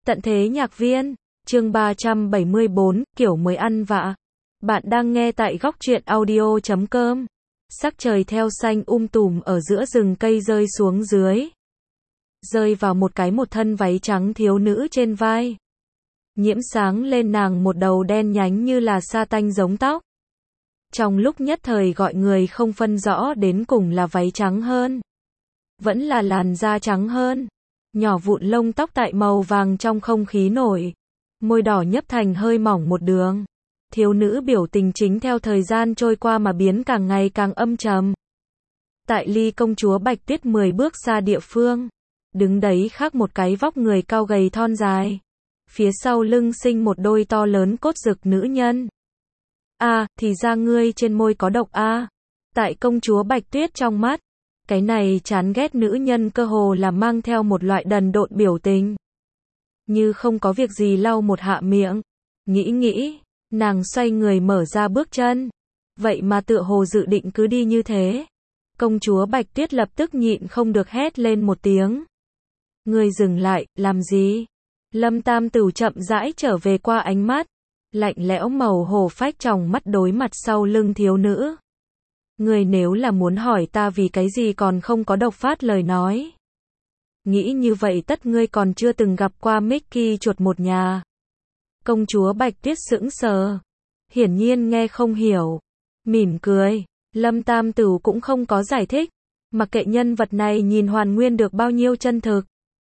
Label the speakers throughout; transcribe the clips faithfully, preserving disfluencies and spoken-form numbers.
Speaker 1: Tận thế nhạc viên, chương ba trăm bảy mươi bốn, kiểu mới ăn vạ. Bạn đang nghe tại góc truyện audio chấm com. Sắc trời theo xanh um tùm ở giữa rừng cây rơi xuống dưới. Rơi vào một cái một thân váy trắng thiếu nữ trên vai. Nhiễm sáng lên nàng một đầu đen nhánh như là sa tanh giống tóc. Trong lúc nhất thời gọi người không phân rõ đến cùng là váy trắng hơn. Vẫn là làn da trắng hơn. Nhỏ vụn lông tóc tại màu vàng trong không khí nổi. Môi đỏ nhấp thành hơi mỏng một đường. Thiếu nữ biểu tình chính theo thời gian trôi qua mà biến càng ngày càng âm trầm. Tại ly công chúa Bạch Tuyết mười bước xa địa phương. Đứng đấy khác một cái vóc người cao gầy thon dài. Phía sau lưng sinh một đôi to lớn cốt rực nữ nhân. A, à, thì ra ngươi trên môi có độc a. À. Tại công chúa Bạch Tuyết trong mắt. Cái này chán ghét nữ nhân cơ hồ là mang theo một loại đần độn biểu tình. Như không có việc gì lau một hạ miệng. Nghĩ nghĩ, nàng xoay người mở ra bước chân. Vậy mà tựa hồ dự định cứ đi như thế. Công chúa Bạch Tuyết lập tức nhịn không được hét lên một tiếng. Ngươi dừng lại, làm gì? Lâm Tam Tửu chậm rãi trở về qua ánh mắt. Lạnh lẽo màu hổ phách trong mắt đối mặt sau lưng thiếu nữ. Ngươi nếu là muốn hỏi ta vì cái gì còn không có độc phát lời nói. Nghĩ như vậy tất ngươi còn chưa từng gặp qua Mickey chuột một nhà. Công chúa Bạch Tuyết sững sờ. Hiển nhiên nghe không hiểu. Mỉm cười. Lâm Tam Tửu cũng không có giải thích. Mặc kệ nhân vật này nhìn hoàn nguyên được bao nhiêu chân thực.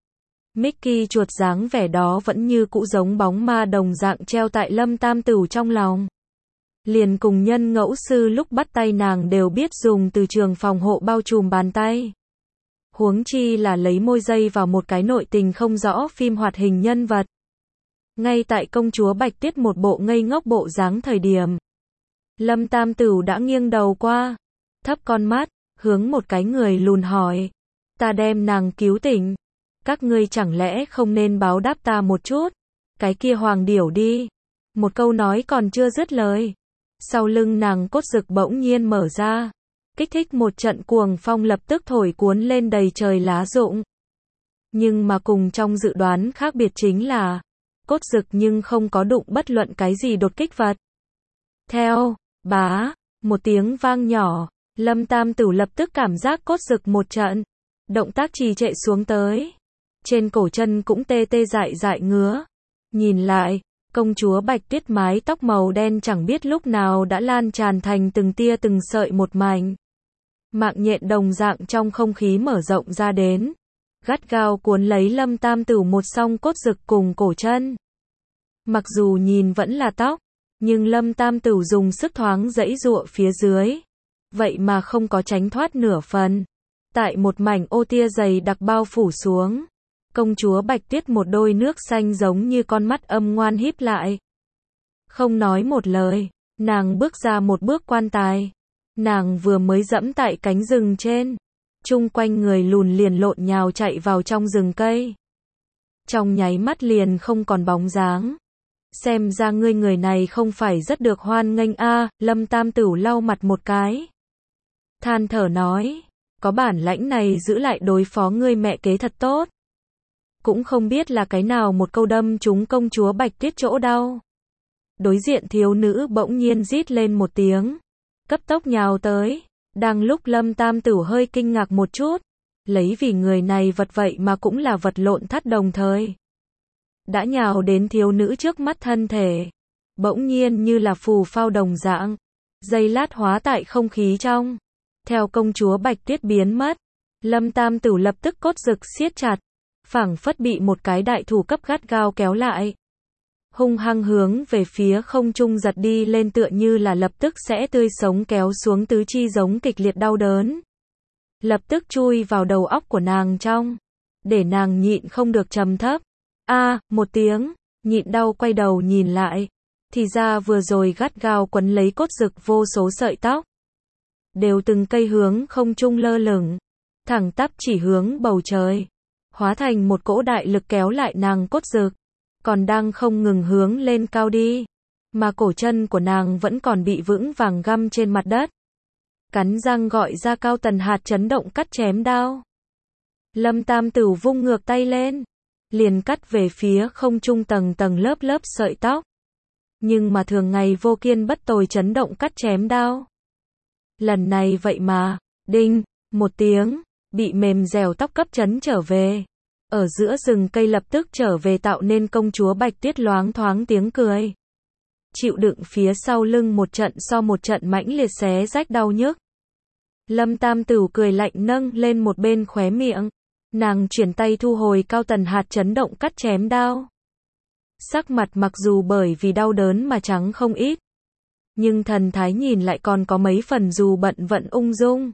Speaker 1: Mickey chuột dáng vẻ đó vẫn như cũ giống bóng ma đồng dạng treo tại Lâm Tam Tửu trong lòng. Liền cùng nhân ngẫu sư lúc bắt tay nàng đều biết dùng từ trường phòng hộ bao trùm bàn tay. Huống chi là lấy môi dây vào một cái nội tình không rõ phim hoạt hình nhân vật. Ngay tại công chúa Bạch Tuyết một bộ ngây ngốc bộ dáng thời điểm. Lâm Tam Tửu đã nghiêng đầu qua. Thấp con mắt, hướng một cái người lùn hỏi. Ta đem nàng cứu tỉnh. Các ngươi chẳng lẽ không nên báo đáp ta một chút. Cái kia hoàng điểu đi. Một câu nói còn chưa dứt lời. Sau lưng nàng cốt rực bỗng nhiên mở ra. Kích thích một trận cuồng phong lập tức thổi cuốn lên đầy trời lá rụng. Nhưng mà cùng trong dự đoán khác biệt chính là. Cốt rực nhưng không có đụng bất luận cái gì đột kích vật. Theo, bá, một tiếng vang nhỏ. Lâm Tam Tửu lập tức cảm giác cốt rực một trận. Động tác trì trệ xuống tới. Trên cổ chân cũng tê tê dại dại ngứa. Nhìn lại. Công chúa Bạch Tuyết mái tóc màu đen chẳng biết lúc nào đã lan tràn thành từng tia từng sợi một mảnh. Mạng nhện đồng dạng trong không khí mở rộng ra đến. Gắt gao cuốn lấy Lâm Tam Tửu một song cốt rực cùng cổ chân. Mặc dù nhìn vẫn là tóc, nhưng Lâm Tam Tửu dùng sức thoáng giãy giụa phía dưới. Vậy mà không có tránh thoát nửa phần. Tại một mảnh ô tia dày đặc bao phủ xuống. Công chúa Bạch Tuyết một đôi nước xanh giống như con mắt âm ngoan híp lại. Không nói một lời, nàng bước ra một bước quan tài. Nàng vừa mới dẫm tại cánh rừng trên. Chung quanh người lùn liền lộn nhào chạy vào trong rừng cây. Trong nháy mắt liền không còn bóng dáng. Xem ra ngươi người này không phải rất được hoan nghênh a. Lâm Tam Tửu lau mặt một cái. Than thở nói, có bản lãnh này giữ lại đối phó ngươi mẹ kế thật tốt. Cũng không biết là cái nào một câu đâm trúng công chúa Bạch Tuyết chỗ đau. Đối diện thiếu nữ bỗng nhiên rít lên một tiếng. Cấp tốc nhào tới. Đang lúc Lâm Tam Tửu hơi kinh ngạc một chút. Lấy vì người này vật vậy mà cũng là vật lộn thắt đồng thời. Đã nhào đến thiếu nữ trước mắt thân thể. Bỗng nhiên như là phù phao đồng dạng. Giây lát hóa tại không khí trong. Theo công chúa Bạch Tuyết biến mất. Lâm Tam Tửu lập tức cốt rực siết chặt. Phảng phất bị một cái đại thủ cấp gắt gao kéo lại. Hung hăng hướng về phía không trung giật đi lên tựa như là lập tức sẽ tươi sống kéo xuống tứ chi giống kịch liệt đau đớn. Lập tức chui vào đầu óc của nàng trong. Để nàng nhịn không được trầm thấp. A, à, một tiếng, nhịn đau quay đầu nhìn lại. Thì ra vừa rồi gắt gao quấn lấy cốt rực vô số sợi tóc. Đều từng cây hướng không trung lơ lửng. Thẳng tắp chỉ hướng bầu trời. Hóa thành một cỗ đại lực kéo lại nàng cốt rực. Còn đang không ngừng hướng lên cao đi. Mà cổ chân của nàng vẫn còn bị vững vàng găm trên mặt đất. Cắn răng gọi ra Cao Tần Hạt chấn động cắt chém đao. Lâm Tam Tửu vung ngược tay lên. liền cắt về phía không trung tầng tầng lớp lớp sợi tóc. Nhưng mà thường ngày vô kiên bất tồi chấn động cắt chém đao. Lần này vậy mà, đinh, một tiếng, bị mềm dẻo tóc cấp chấn trở về. Ở giữa rừng cây lập tức trở về tạo nên công chúa Bạch Tuyết loáng thoáng tiếng cười. Chịu đựng phía sau lưng một trận so một trận mãnh liệt xé rách đau nhức. Lâm Tam Tửu cười lạnh nâng lên một bên khóe miệng. Nàng chuyển tay thu hồi cao tần hạt chấn động cắt chém đao. Sắc mặt mặc dù bởi vì đau đớn mà trắng không ít. Nhưng thần thái nhìn lại còn có mấy phần dù bận vận ung dung.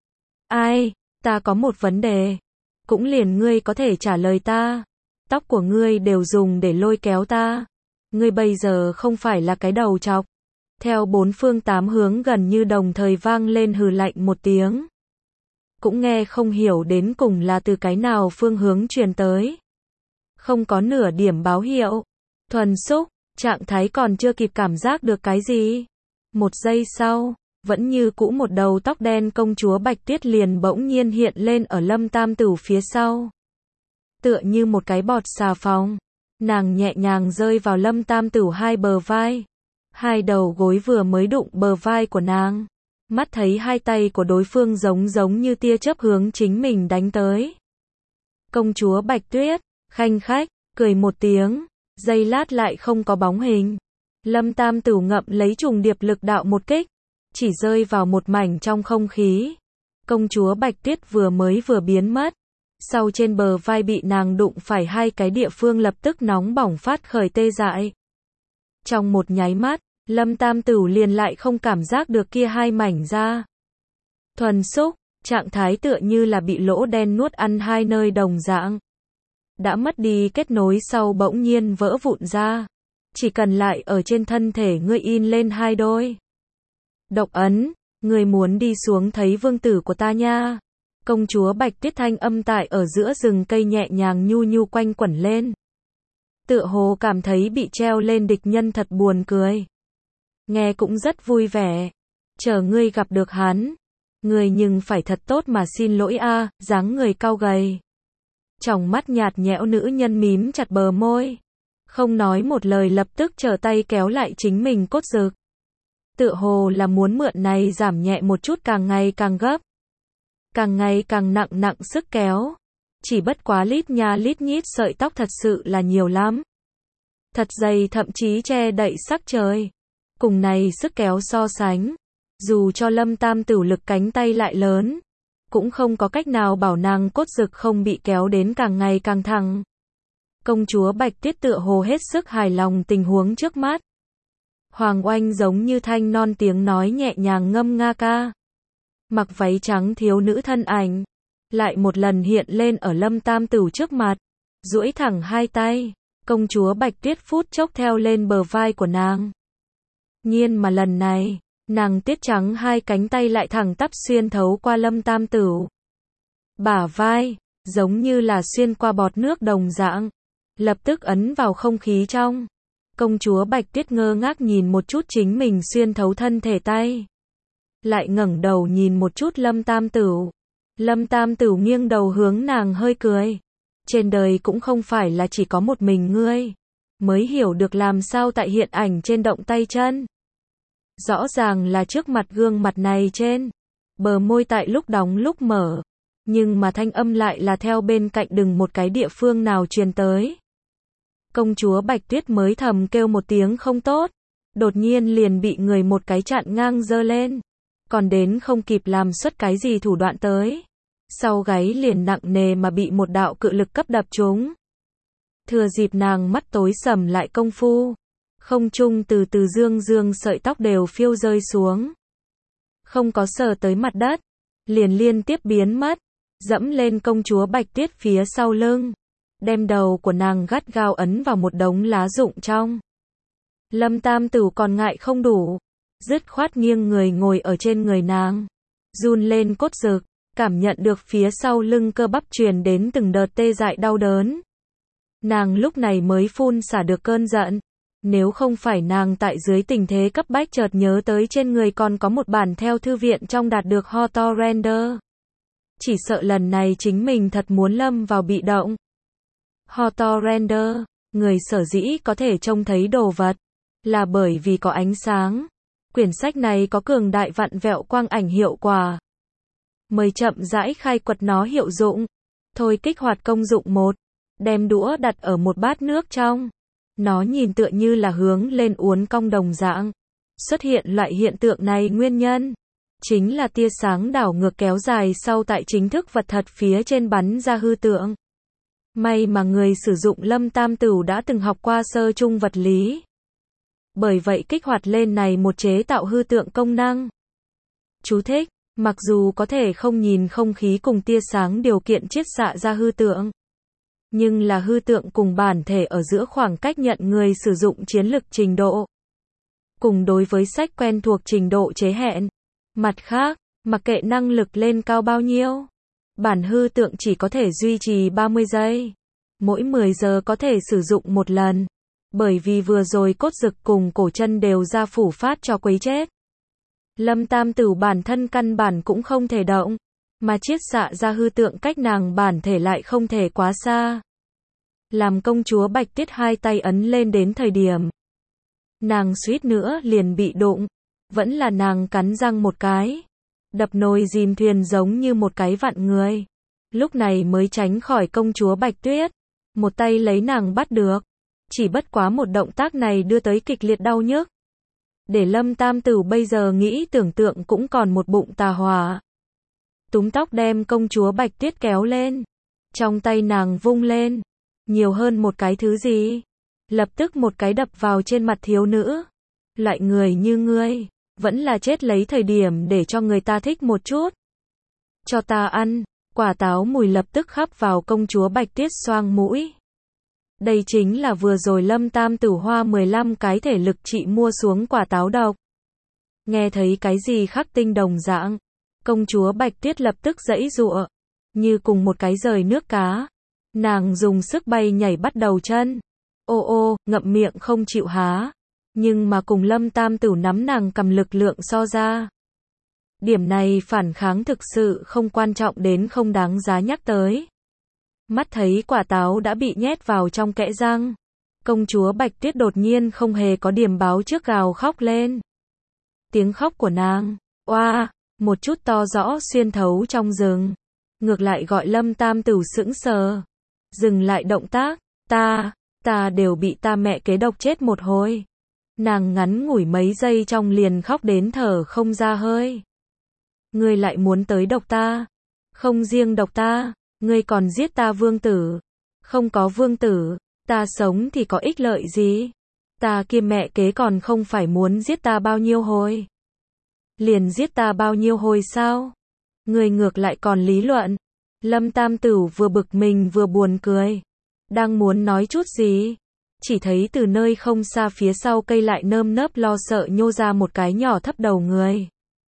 Speaker 1: Ai, ta có một vấn đề. Cũng liền ngươi có thể trả lời ta. Tóc của ngươi đều dùng để lôi kéo ta. Ngươi bây giờ không phải là cái đầu trọc. Theo bốn phương tám hướng gần như đồng thời vang lên hừ lạnh một tiếng. Cũng nghe không hiểu đến cùng là từ cái nào phương hướng truyền tới. Không có nửa điểm báo hiệu. Thuần xúc, trạng thái còn chưa kịp cảm giác được cái gì. Một giây sau, vẫn như cũ một đầu tóc đen công chúa Bạch Tuyết liền bỗng nhiên hiện lên ở Lâm Tam Tửu phía sau. Tựa như một cái bọt xà phòng. Nàng nhẹ nhàng rơi vào Lâm Tam Tửu hai bờ vai. Hai đầu gối vừa mới đụng bờ vai của nàng. Mắt thấy hai tay của đối phương giống giống như tia chớp hướng chính mình đánh tới. Công chúa Bạch Tuyết, khanh khách, cười một tiếng, giây lát lại không có bóng hình. Lâm Tam Tửu ngậm lấy trùng điệp lực đạo một kích, chỉ rơi vào một mảnh trong không khí. Công chúa Bạch Tuyết vừa mới vừa biến mất. Sau trên bờ vai bị nàng đụng phải hai cái địa phương lập tức nóng bỏng phát khởi tê dại. Trong một nháy mắt, Lâm Tam Tửu liền lại không cảm giác được kia hai mảnh da. Thuần xúc, trạng thái tựa như là bị lỗ đen nuốt ăn hai nơi đồng dạng. Đã mất đi kết nối sau bỗng nhiên vỡ vụn ra. Chỉ cần lại ở trên thân thể ngươi in lên hai đôi độc ấn, ngươi muốn đi xuống thấy vương tử của ta nha. Công chúa Bạch Tuyết thanh âm tại ở giữa rừng cây nhẹ nhàng nhu nhu quanh quẩn lên. Tựa hồ cảm thấy bị treo lên địch nhân thật buồn cười. Nghe cũng rất vui vẻ. Chờ ngươi gặp được hắn. Ngươi nhưng phải thật tốt mà xin lỗi a, dáng người cao gầy. Tròng mắt nhạt nhẽo nữ nhân mím chặt bờ môi. Không nói một lời lập tức trở tay kéo lại chính mình cốt rực. Tựa hồ là muốn mượn này giảm nhẹ một chút càng ngày càng gấp. Càng ngày càng nặng nặng sức kéo. Chỉ bất quá lít nha lít nhít sợi tóc thật sự là nhiều lắm. Thật dày thậm chí che đậy sắc trời. Cùng này sức kéo so sánh. Dù cho Lâm Tam Tửu lực cánh tay lại lớn. Cũng không có cách nào bảo nàng cốt rực không bị kéo đến càng ngày càng thẳng. Công chúa Bạch Tuyết tựa hồ hết sức hài lòng tình huống trước mắt. Hoàng Oanh giống như thanh non tiếng nói nhẹ nhàng ngâm nga ca. Mặc váy trắng thiếu nữ thân ảnh. Lại một lần hiện lên ở Lâm Tam Tửu trước mặt. Duỗi thẳng hai tay. Công chúa Bạch Tuyết phút chốc theo lên bờ vai của nàng. Nhiên mà lần này, nàng tiết trắng hai cánh tay lại thẳng tắp xuyên thấu qua Lâm Tam Tửu. Bả vai, giống như là xuyên qua bọt nước đồng dạng. Lập tức ấn vào không khí trong. Công chúa Bạch Tuyết ngơ ngác nhìn một chút chính mình xuyên thấu thân thể tay. Lại ngẩng đầu nhìn một chút Lâm Tam Tửu. Lâm Tam Tửu nghiêng đầu hướng nàng hơi cười. Trên đời cũng không phải là chỉ có một mình ngươi. Mới hiểu được làm sao tại hiện ảnh trên động tay chân. Rõ ràng là trước mặt gương mặt này trên. Bờ môi tại lúc đóng lúc mở. Nhưng mà thanh âm lại là theo bên cạnh đừng một cái địa phương nào truyền tới. Công chúa Bạch Tuyết mới thầm kêu một tiếng không tốt. Đột nhiên liền bị người một cái chặn ngang giơ lên. Còn đến không kịp làm xuất cái gì thủ đoạn tới. Sau gáy liền nặng nề mà bị một đạo cự lực cấp đập trúng. Thừa dịp nàng mắt tối sầm lại công phu. Không trung từ từ dương dương sợi tóc đều phiêu rơi xuống. Không có sờ tới mặt đất. Liền liên tiếp biến mất. Dẫm lên công chúa Bạch Tuyết phía sau lưng. Đem đầu của nàng gắt gao ấn vào một đống lá rụng trong. Lâm Tam Tửu còn ngại không đủ. Dứt khoát nghiêng người ngồi ở trên người nàng. Run lên cốt rực. Cảm nhận được phía sau lưng cơ bắp truyền đến từng đợt tê dại đau đớn. Nàng lúc này mới phun xả được cơn giận. Nếu không phải nàng tại dưới tình thế cấp bách chợt nhớ tới trên người còn có một bản theo thư viện trong đạt được Hoto Render. Chỉ sợ lần này chính mình thật muốn lâm vào bị động. Hortorender, người sở dĩ có thể trông thấy đồ vật, là bởi vì có ánh sáng. Quyển sách này có cường đại vặn vẹo quang ảnh hiệu quả. Mời chậm rãi khai quật nó hiệu dụng. Thôi kích hoạt công dụng một. Đem đũa đặt ở một bát nước trong. Nó nhìn tựa như là hướng lên uốn cong đồng dạng. Xuất hiện loại hiện tượng này nguyên nhân chính là tia sáng đảo ngược kéo dài sau tại chính thức vật thật phía trên bắn ra hư tượng. May mà người sử dụng Lâm Tam Tửu đã từng học qua sơ chung vật lý. Bởi vậy kích hoạt lên này một chế tạo hư tượng công năng. Chú thích, mặc dù có thể không nhìn không khí cùng tia sáng điều kiện chiết xạ ra hư tượng, nhưng là hư tượng cùng bản thể ở giữa khoảng cách nhận người sử dụng chiến lực trình độ. Cùng đối với sách quen thuộc trình độ chế hẹn. Mặt khác, mặc kệ năng lực lên cao bao nhiêu, bản hư tượng chỉ có thể duy trì ba mươi giây. Mỗi mười giờ có thể sử dụng một lần. Bởi vì vừa rồi cốt dực cùng cổ chân đều ra phủ phát cho quấy chết. Lâm Tam Tửu bản thân căn bản cũng không thể động, mà chiết xạ ra hư tượng cách nàng bản thể lại không thể quá xa. Làm công chúa Bạch Tuyết hai tay ấn lên đến thời điểm, nàng suýt nữa liền bị đụng. Vẫn là nàng cắn răng một cái, đập nồi dìm thuyền giống như một cái vặn người. Lúc này mới tránh khỏi công chúa Bạch Tuyết. Một tay lấy nàng bắt được. Chỉ bất quá một động tác này đưa tới kịch liệt đau nhức. Để Lâm Tam Tửu bây giờ nghĩ tưởng tượng cũng còn một bụng tà hỏa. Túm tóc đem công chúa Bạch Tuyết kéo lên. Trong tay nàng vung lên. Nhiều hơn một cái thứ gì. Lập tức một cái đập vào trên mặt thiếu nữ. Loại người như ngươi, vẫn là chết lấy thời điểm để cho người ta thích một chút. Cho ta ăn. Quả táo mùi lập tức khắp vào công chúa Bạch Tuyết xoang mũi. Đây chính là vừa rồi Lâm Tam Tửu hoa mười lăm cái thể lực trị mua xuống quả táo độc. Nghe thấy cái gì khắc tinh đồng dạng, công chúa Bạch Tuyết lập tức giãy giụa, như cùng một cái rời nước cá. Nàng dùng sức bay nhảy bắt đầu chân. Ô ô, ngậm miệng không chịu há. Nhưng mà cùng Lâm Tam Tửu nắm nàng cầm lực lượng so ra. Điểm này phản kháng thực sự không quan trọng đến không đáng giá nhắc tới. Mắt thấy quả táo đã bị nhét vào trong kẽ răng. Công chúa Bạch Tuyết đột nhiên không hề có điểm báo trước gào khóc lên. Tiếng khóc của nàng, oa, một chút to rõ xuyên thấu trong rừng. Ngược lại gọi Lâm Tam Tửu sững sờ. Dừng lại động tác, ta, ta đều bị ta mẹ kế độc chết một hồi. Nàng ngắn ngủi mấy giây trong liền khóc đến thở không ra hơi. Ngươi lại muốn tới độc ta. Không riêng độc ta, ngươi còn giết ta vương tử. Không có vương tử, ta sống thì có ích lợi gì? Ta kia mẹ kế còn không phải muốn giết ta bao nhiêu hồi. Liền giết ta bao nhiêu hồi sao? Ngươi ngược lại còn lý luận. Lâm Tam Tửu vừa bực mình vừa buồn cười. Đang muốn nói chút gì? Chỉ thấy từ nơi không xa phía sau cây lại nơm nớp lo sợ nhô ra một cái nhỏ thấp đầu người.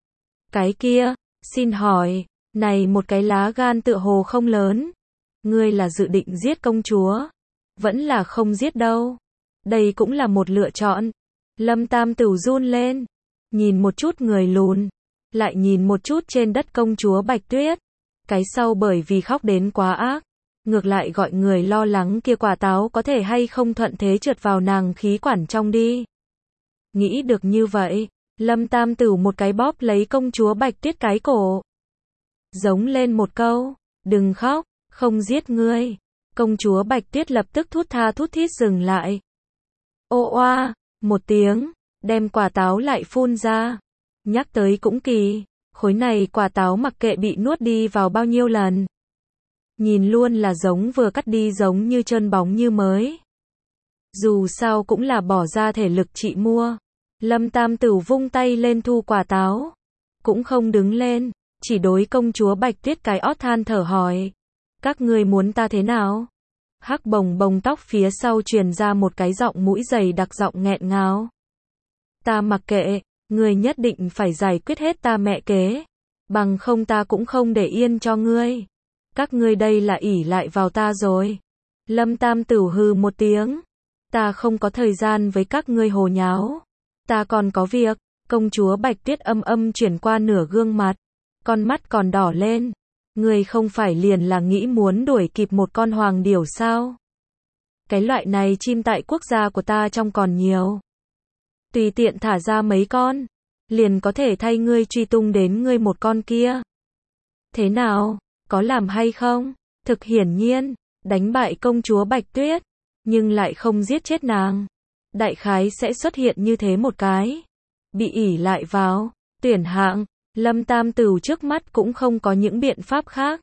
Speaker 1: Cái kia, xin hỏi, này một cái lá gan tựa hồ không lớn. Ngươi là dự định giết công chúa? Vẫn là không giết đâu. Đây cũng là một lựa chọn. Lâm Tam Tửu run lên. Nhìn một chút người lùn. Lại nhìn một chút trên đất công chúa Bạch Tuyết. Cái sau bởi vì khóc đến quá ác. Ngược lại gọi người lo lắng kia quả táo có thể hay không thuận thế trượt vào nàng khí quản trong đi. Nghĩ được như vậy, Lâm Tam Tửu một cái bóp lấy công chúa Bạch Tuyết cái cổ. Giống lên một câu, đừng khóc, không giết ngươi. Công chúa Bạch Tuyết lập tức thút tha thút thít dừng lại. Ô oa, một tiếng, đem quả táo lại phun ra. Nhắc tới cũng kỳ, khối này quả táo mặc kệ bị nuốt đi vào bao nhiêu lần. Nhìn luôn là giống vừa cắt đi giống như trơn bóng như mới. Dù sao cũng là bỏ ra thể lực chị mua. Lâm Tam Tửu vung tay lên thu quả táo. Cũng không đứng lên, chỉ đối công chúa Bạch Tuyết cái ót than thở hỏi. Các ngươi muốn ta thế nào? Hắc bồng bồng tóc phía sau truyền ra một cái giọng mũi dày đặc giọng nghẹn ngào. Ta mặc kệ, ngươi nhất định phải giải quyết hết ta mẹ kế. Bằng không ta cũng không để yên cho ngươi. Các ngươi đây là ỷ lại vào ta rồi. Lâm Tam Tửu hừ một tiếng. Ta không có thời gian với các ngươi hồ nháo. Ta còn có việc. Công chúa Bạch Tuyết âm âm chuyển qua nửa gương mặt. Con mắt còn đỏ lên. Ngươi không phải liền là nghĩ muốn đuổi kịp một con hoàng điểu sao? Cái loại này chim tại quốc gia của ta trong còn nhiều. Tùy tiện thả ra mấy con, liền có thể thay ngươi truy tung đến ngươi một con kia. Thế nào, có làm hay không? Thực hiển nhiên, đánh bại công chúa Bạch Tuyết, nhưng lại không giết chết nàng. Đại khái sẽ xuất hiện như thế một cái. Bị ỷ lại vào, tuyển hạng, Lâm Tam Tửu trước mắt cũng không có những biện pháp khác.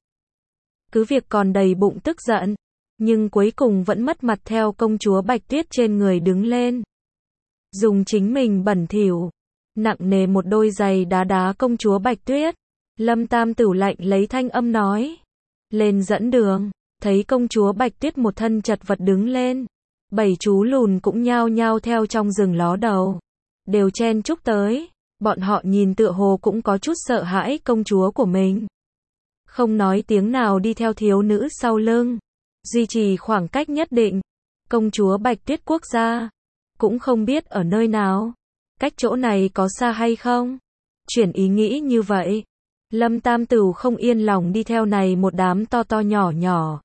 Speaker 1: Cứ việc còn đầy bụng tức giận, nhưng cuối cùng vẫn mất mặt theo công chúa Bạch Tuyết trên người đứng lên. Dùng chính mình bẩn thỉu, nặng nề một đôi giày đá đá công chúa Bạch Tuyết. Lâm Tam Tửu lạnh lấy thanh âm nói. Lên dẫn đường, thấy công chúa Bạch Tuyết một thân chật vật đứng lên. Bảy chú lùn cũng nhao nhao theo trong rừng ló đầu. Đều chen chúc tới. Bọn họ nhìn tựa hồ cũng có chút sợ hãi công chúa của mình. Không nói tiếng nào đi theo thiếu nữ sau lưng. Duy trì khoảng cách nhất định. Công chúa Bạch Tuyết quốc gia. Cũng không biết ở nơi nào. Cách chỗ này có xa hay không? Chuyển ý nghĩ như vậy. Lâm Tam Tửu không yên lòng đi theo này một đám to to nhỏ nhỏ.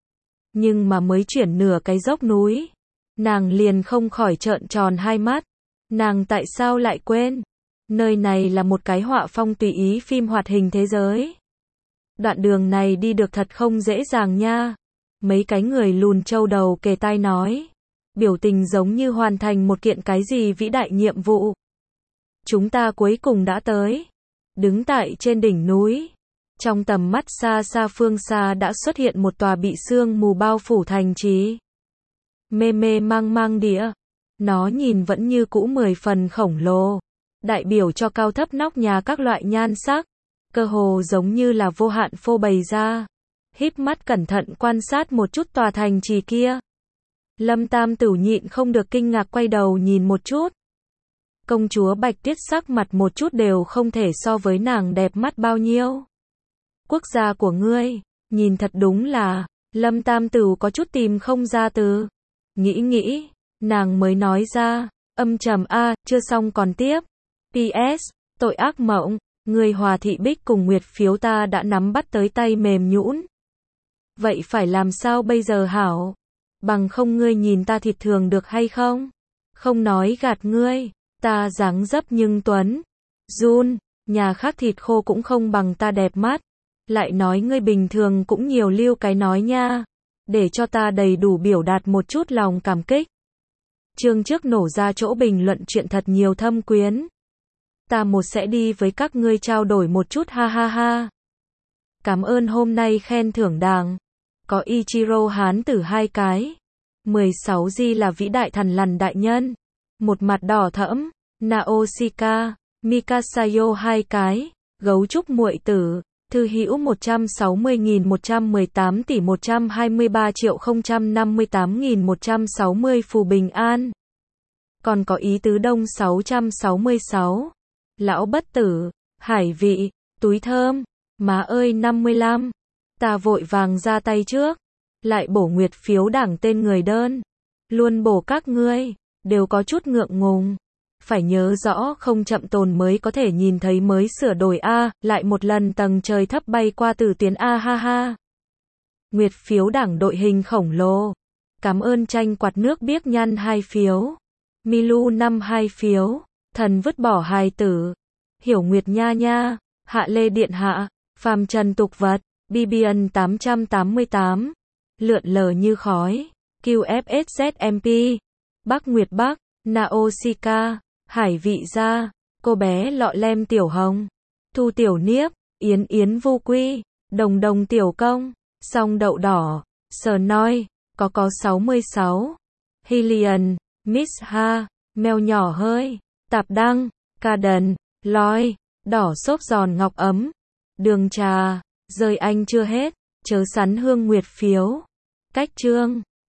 Speaker 1: Nhưng mà mới chuyển nửa cái dốc núi. Nàng liền không khỏi trợn tròn hai mắt. Nàng tại sao lại quên? Nơi này là một cái họa phong tùy ý phim hoạt hình thế giới. Đoạn đường này đi được thật không dễ dàng nha. Mấy cái người lùn châu đầu kề tai nói. Biểu tình giống như hoàn thành một kiện cái gì vĩ đại nhiệm vụ. Chúng ta cuối cùng đã tới. Đứng tại trên đỉnh núi. Trong tầm mắt xa xa phương xa đã xuất hiện một tòa bị sương mù bao phủ thành trì. Mê mê mang mang địa. Nó nhìn vẫn như cũ mười phần khổng lồ. Đại biểu cho cao thấp nóc nhà các loại nhan sắc. Cơ hồ giống như là vô hạn phô bày ra. Híp mắt cẩn thận quan sát một chút tòa thành trì kia. Lâm Tam Tửu nhịn không được kinh ngạc quay đầu nhìn một chút. Công chúa Bạch Tuyết sắc mặt một chút đều không thể so với nàng đẹp mắt bao nhiêu. Quốc gia của ngươi, nhìn thật đúng là, Lâm Tam Tửu có chút tìm không ra từ. Nghĩ nghĩ, nàng mới nói ra, âm trầm a, chưa xong còn tiếp. pê ét, tội ác mộng, người Hòa Thị Bích cùng Nguyệt Phiếu ta đã nắm bắt tới tay mềm nhũn. Vậy phải làm sao bây giờ hảo? Bằng không ngươi nhìn ta thịt thường được hay không? Không nói gạt ngươi, ta dáng dấp nhưng tuấn. Jun, nhà khác thịt khô cũng không bằng ta đẹp mắt. Lại nói ngươi bình thường cũng nhiều lưu cái nói nha. Để cho ta đầy đủ biểu đạt một chút lòng cảm kích. Chương trước nổ ra chỗ bình luận chuyện thật nhiều thâm quyến. Ta một sẽ đi với các ngươi trao đổi một chút ha ha ha. Cảm ơn hôm nay khen thưởng đàng. Có Ichiro hán tử hai cái. mười sáu G là vĩ đại thần lằn đại nhân. Một mặt đỏ thẫm. Naoshika, Mikasayo hai cái. Gấu trúc muội tử. Thư hữu một trăm sáu mươi nghìn một trăm mười tám tỷ một trăm hai mươi ba triệu không trăm năm mươi tám nghìn một trăm sáu mươi phù bình an. Còn có ý tứ đông sáu trăm sáu mươi sáu. Lão bất tử, hải vị, túi thơm. Má ơi năm mươi lăm. Ta vội vàng ra tay trước. Lại bổ Nguyệt Phiếu đảng tên người đơn. Luôn bổ các ngươi. Đều có chút ngượng ngùng. Phải nhớ rõ không chậm tồn mới có thể nhìn thấy mới sửa đổi A. Lại một lần tầng trời thấp bay qua từ tuyến A ha ha. Nguyệt Phiếu đảng đội hình khổng lồ. Cảm ơn tranh quạt nước biếc nhăn hai phiếu. Milu năm hai phiếu. Thần vứt bỏ hài tử. Hiểu Nguyệt nha nha. Hạ Lê Điện Hạ. Phàm Trần Tục Vật. Bibian tám trăm tám mươi tám. Lượn lờ như khói. quy ép ét zét em pê. Bắc Nguyệt Bắc. Naoshika. Hải vị gia. Cô bé lọ lem tiểu hồng. Thu tiểu niếp. Yến yến vu quy. Đồng đồng tiểu công. Song đậu đỏ. Sờ noi. Có có sáu mươi sáu. Hillian. Miss Ha. Mèo nhỏ hơi. Tạp đăng. Ca đần. Loi. Đỏ xốp giòn ngọc ấm. Đường trà. Rơi anh chưa hết. Chớ sắn hương Nguyệt Phiếu. Cách chương.